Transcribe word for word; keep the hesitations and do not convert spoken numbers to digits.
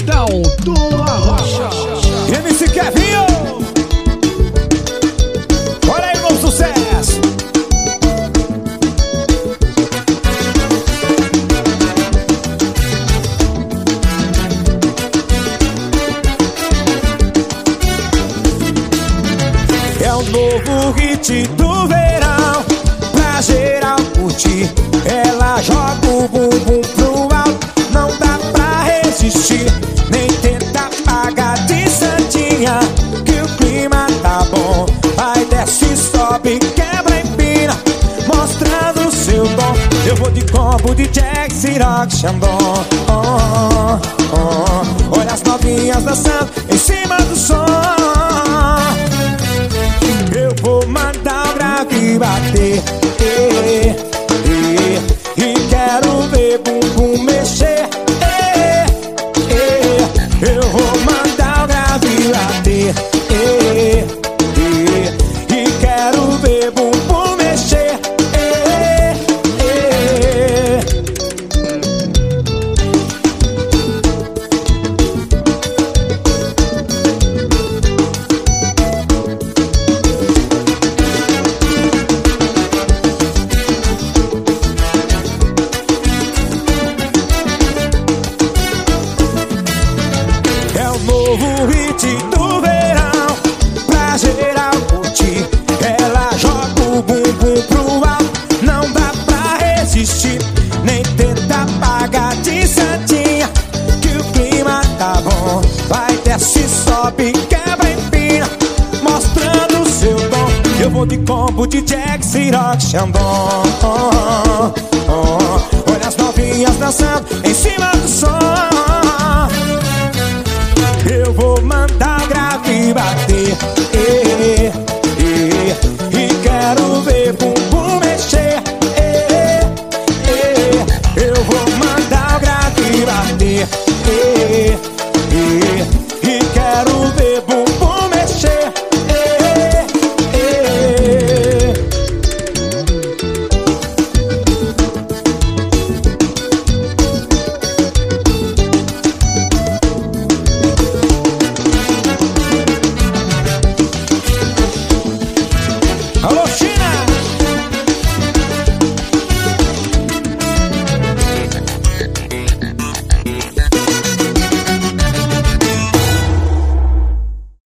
Paredão do Arrocha. M C Kevinho, olha aí o novo sucesso. É o novo hit do verão, pra geral curtir. Ela joga o bumbum pro alto, não dá pra resistir. Nem tenta pagar de santinha, que o clima tá bom. Vai, desce, sobe, quebra, empina, mostrando o seu dom. Eu vou de combo de Jack, Ciroc, Xandão. Oh, oh, oh. Olha as novinhas dançando em cima do som. Eu vou mandar o grave bater, eh, eh, e quero ver bumbum mexer, eh, eh. Eu vou mandar o grave bater, eh, eh, e quero ver bumbum mexer, eh, eh. É o novo hit do verão, pra geral curtir. Ela joga o bumbum pro alto, não dá pra resistir. Nem tenta pagar de santinha, que o clima tá bom. Vai, desce, sobe, quebra, empina, mostrando o seu dom. Eu vou de combo de Jack, Ciroc, Xandão. Oh, oh. Olha as novinhas dançando em cima do som. Eu vou mandar o grave bater, eh.